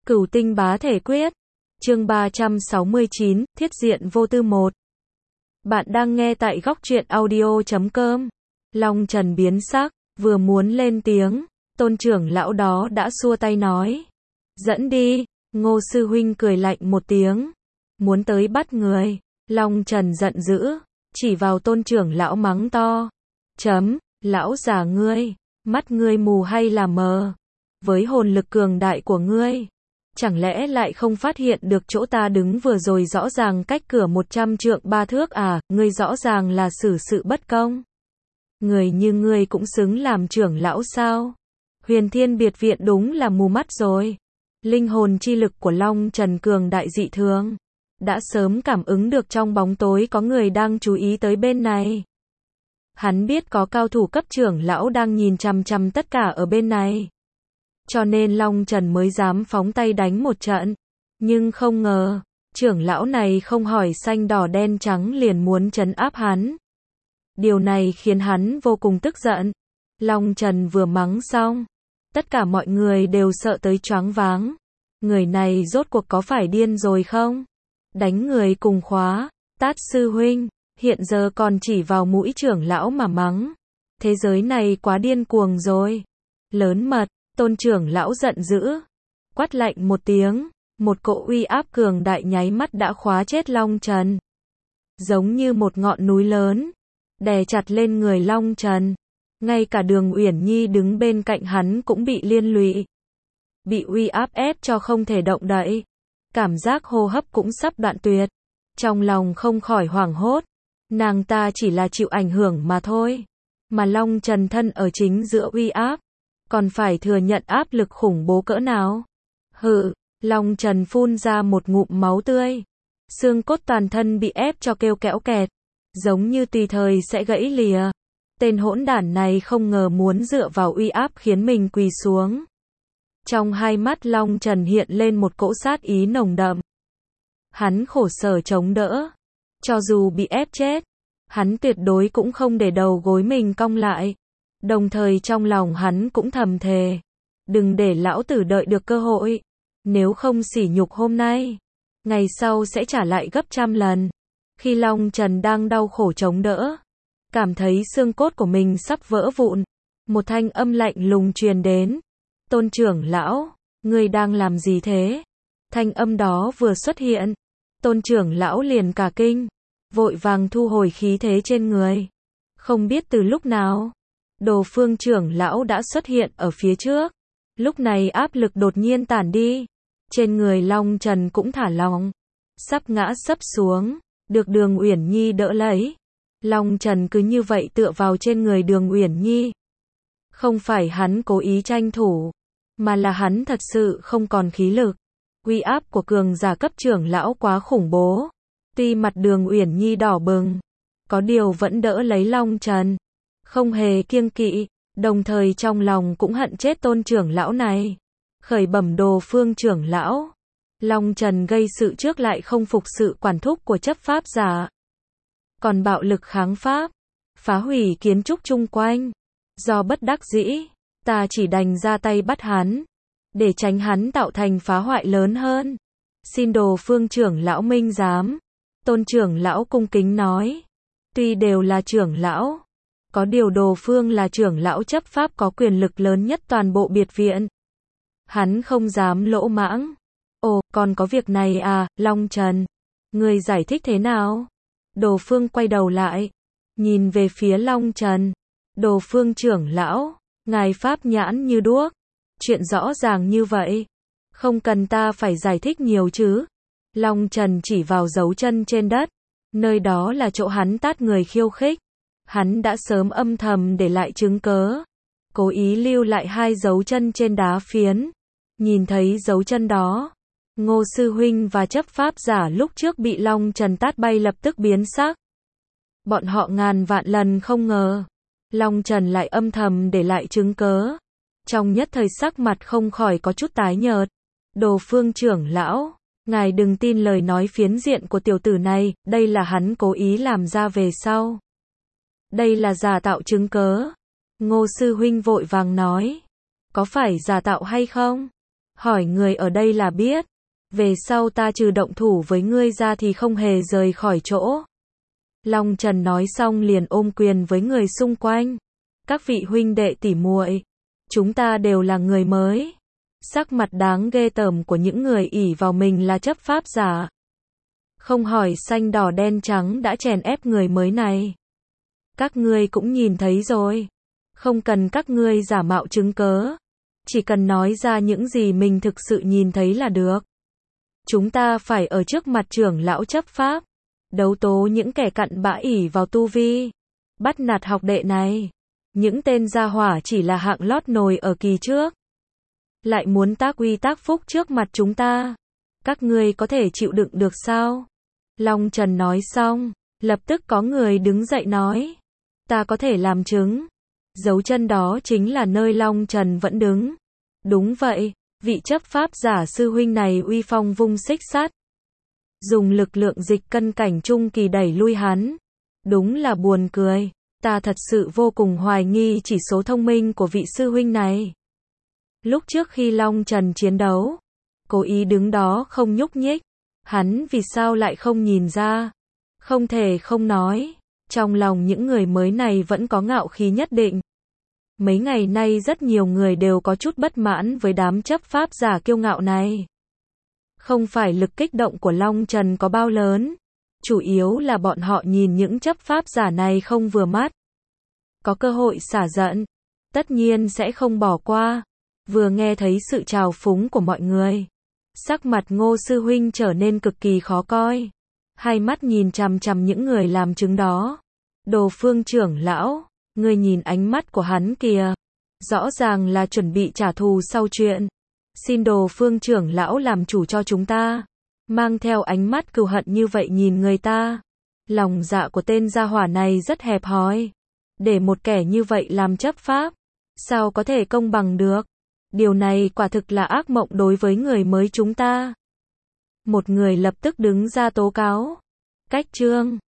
Cửu tinh bá thể quyết. Chương 369, thiết diện vô tư 1. Bạn đang nghe tại góc truyện audio.com. Long Trần biến sắc, vừa muốn lên tiếng, Tôn trưởng lão đó đã xua tay nói. Dẫn đi, Ngô sư huynh cười lạnh một tiếng. Muốn tới bắt người, Long Trần giận dữ, chỉ vào Tôn trưởng lão mắng to. Lão già ngươi, mắt ngươi mù hay là mờ? Với hồn lực cường đại của ngươi, chẳng lẽ lại không phát hiện được chỗ ta đứng vừa rồi rõ ràng cách cửa 100 trượng 3 thước à, ngươi rõ ràng là xử sự bất công. Người như ngươi cũng xứng làm trưởng lão sao? Huyền Thiên biệt viện đúng là mù mắt rồi. Linh hồn chi lực của Long Trần cường đại dị thường, đã sớm cảm ứng được trong bóng tối có người đang chú ý tới bên này. Hắn biết có cao thủ cấp trưởng lão đang nhìn chằm chằm tất cả ở bên này. Cho nên Long Trần mới dám phóng tay đánh một trận. Nhưng không ngờ, trưởng lão này không hỏi xanh đỏ đen trắng liền muốn trấn áp hắn. Điều này khiến hắn vô cùng tức giận. Long Trần vừa mắng xong, tất cả mọi người đều sợ tới choáng váng. Người này rốt cuộc có phải điên rồi không? Đánh người cùng khóa, Tát sư huynh, hiện giờ còn chỉ vào mũi trưởng lão mà mắng. Thế giới này quá điên cuồng rồi. Lớn mật. Tôn trưởng lão giận dữ, quát lạnh một tiếng, một cỗ uy áp cường đại nháy mắt đã khóa chết Long Trần. Giống như một ngọn núi lớn, đè chặt lên người Long Trần. Ngay cả Đường Uyển Nhi đứng bên cạnh hắn cũng bị liên lụy. Bị uy áp ép cho không thể động đậy. Cảm giác hô hấp cũng sắp đoạn tuyệt. Trong lòng không khỏi hoảng hốt. Nàng ta chỉ là chịu ảnh hưởng mà thôi. Mà Long Trần thân ở chính giữa uy áp, còn phải thừa nhận áp lực khủng bố cỡ nào. Hự, Long Trần phun ra một ngụm máu tươi. Xương cốt toàn thân bị ép cho kêu kẽo kẹt, giống như tùy thời sẽ gãy lìa. Tên hỗn đản này không ngờ muốn dựa vào uy áp khiến mình quỳ xuống. Trong hai mắt Long Trần hiện lên một cỗ sát ý nồng đậm. Hắn khổ sở chống đỡ. Cho dù bị ép chết, hắn tuyệt đối cũng không để đầu gối mình cong lại. Đồng thời trong lòng hắn cũng thầm thề, đừng để lão tử đợi được cơ hội, nếu không sỉ nhục hôm nay, ngày sau sẽ trả lại gấp trăm lần. Khi Long Trần đang đau khổ chống đỡ, cảm thấy xương cốt của mình sắp vỡ vụn, một thanh âm lạnh lùng truyền đến. Tôn trưởng lão, ngươi đang làm gì thế? Thanh âm đó vừa xuất hiện, Tôn trưởng lão liền cả kinh, vội vàng thu hồi khí thế trên người. Không biết từ lúc nào, Đồ Phương trưởng lão đã xuất hiện ở phía trước. Lúc này áp lực đột nhiên tản đi. Trên người Long Trần cũng thả lỏng, sắp ngã sấp xuống, được Đường Uyển Nhi đỡ lấy. Long Trần cứ như vậy tựa vào trên người Đường Uyển Nhi. Không phải hắn cố ý tranh thủ, mà là hắn thật sự không còn khí lực. Uy áp của cường giả cấp trưởng lão quá khủng bố. Tuy mặt Đường Uyển Nhi đỏ bừng, có điều vẫn đỡ lấy Long Trần, không hề kiêng kỵ, đồng thời trong lòng cũng hận chết Tôn trưởng lão này. Khởi bẩm Đồ Phương trưởng lão, Long Trần gây sự trước lại không phục sự quản thúc của chấp pháp giả, còn bạo lực kháng pháp, phá hủy kiến trúc chung quanh. Do bất đắc dĩ, ta chỉ đành ra tay bắt hắn, để tránh hắn tạo thành phá hoại lớn hơn. Xin Đồ Phương trưởng lão minh giám. Tôn trưởng lão cung kính nói. Tuy đều là trưởng lão, có điều Đồ Phương là trưởng lão chấp pháp có quyền lực lớn nhất toàn bộ biệt viện. Hắn không dám lỗ mãng. Ồ, còn có việc này à, Long Trần. Người giải thích thế nào? Đồ Phương quay đầu lại, nhìn về phía Long Trần. Đồ Phương trưởng lão, ngài pháp nhãn như đuốc. Chuyện rõ ràng như vậy, không cần ta phải giải thích nhiều chứ. Long Trần chỉ vào dấu chân trên đất. Nơi đó là chỗ hắn tát người khiêu khích. Hắn đã sớm âm thầm để lại chứng cớ, cố ý lưu lại 2 dấu chân trên đá phiến. Nhìn thấy dấu chân đó, Ngô sư huynh và chấp pháp giả lúc trước bị Long Trần tát bay lập tức biến sắc. Bọn họ ngàn vạn lần không ngờ, Long Trần lại âm thầm để lại chứng cớ. Trong nhất thời sắc mặt không khỏi có chút tái nhợt. Đồ Phương trưởng lão, ngài đừng tin lời nói phiến diện của tiểu tử này, đây là hắn cố ý làm ra về sau. Đây là giả tạo chứng cớ. Ngô sư huynh vội vàng nói. Có phải giả tạo hay không? hỏi người ở đây là biết. Về sau ta trừ động thủ với ngươi ra thì không hề rời khỏi chỗ. Long Trần nói xong liền ôm quyền với người xung quanh. Các vị huynh đệ tỷ muội, chúng ta đều là người mới. Sắc mặt đáng ghê tởm của những người ỷ vào mình là chấp pháp giả. Không hỏi xanh đỏ đen trắng đã chèn ép người mới này. Các ngươi cũng nhìn thấy rồi. Không cần các ngươi giả mạo chứng cớ. Chỉ cần nói ra những gì mình thực sự nhìn thấy là được. Chúng ta phải ở trước mặt trưởng lão chấp pháp. Đấu tố những kẻ cặn bã ỷ vào tu vi. Bắt nạt học đệ này. Những tên gia hỏa chỉ là hạng lót nồi ở kỳ trước. Lại muốn tác uy tác phúc trước mặt chúng ta. Các ngươi có thể chịu đựng được sao? Long Trần nói xong, lập tức có người đứng dậy nói. Ta có thể làm chứng. Dấu chân đó chính là nơi Long Trần vẫn đứng. Đúng vậy, vị chấp pháp giả sư huynh này uy phong vung xích sắt. Dùng lực lượng dịch cân cảnh trung kỳ đẩy lui hắn. Đúng là buồn cười. Ta thật sự vô cùng hoài nghi chỉ số thông minh của vị sư huynh này. Lúc trước khi Long Trần chiến đấu, cố ý đứng đó không nhúc nhích. Hắn vì sao lại không nhìn ra? Không thể không nói. Trong lòng những người mới này vẫn có ngạo khí nhất định. Mấy ngày nay rất nhiều người đều có chút bất mãn với đám chấp pháp giả kiêu ngạo này. Không phải lực kích động của Long Trần có bao lớn. Chủ yếu là bọn họ nhìn những chấp pháp giả này không vừa mắt. Có cơ hội xả giận. Tất nhiên sẽ không bỏ qua. Vừa nghe thấy sự trào phúng của mọi người. Sắc mặt Ngô sư huynh trở nên cực kỳ khó coi. Hai mắt nhìn chằm chằm những người làm chứng đó. Đồ Phương trưởng lão, ngươi nhìn ánh mắt của hắn kìa. Rõ ràng là chuẩn bị trả thù sau chuyện. Xin Đồ Phương trưởng lão làm chủ cho chúng ta. Mang theo ánh mắt cừu hận như vậy nhìn người ta. Lòng dạ của tên gia hỏa này rất hẹp hòi. Để một kẻ như vậy làm chấp pháp, sao có thể công bằng được? Điều này quả thực là ác mộng đối với người mới chúng ta. Một người lập tức đứng ra tố cáo. Cách chương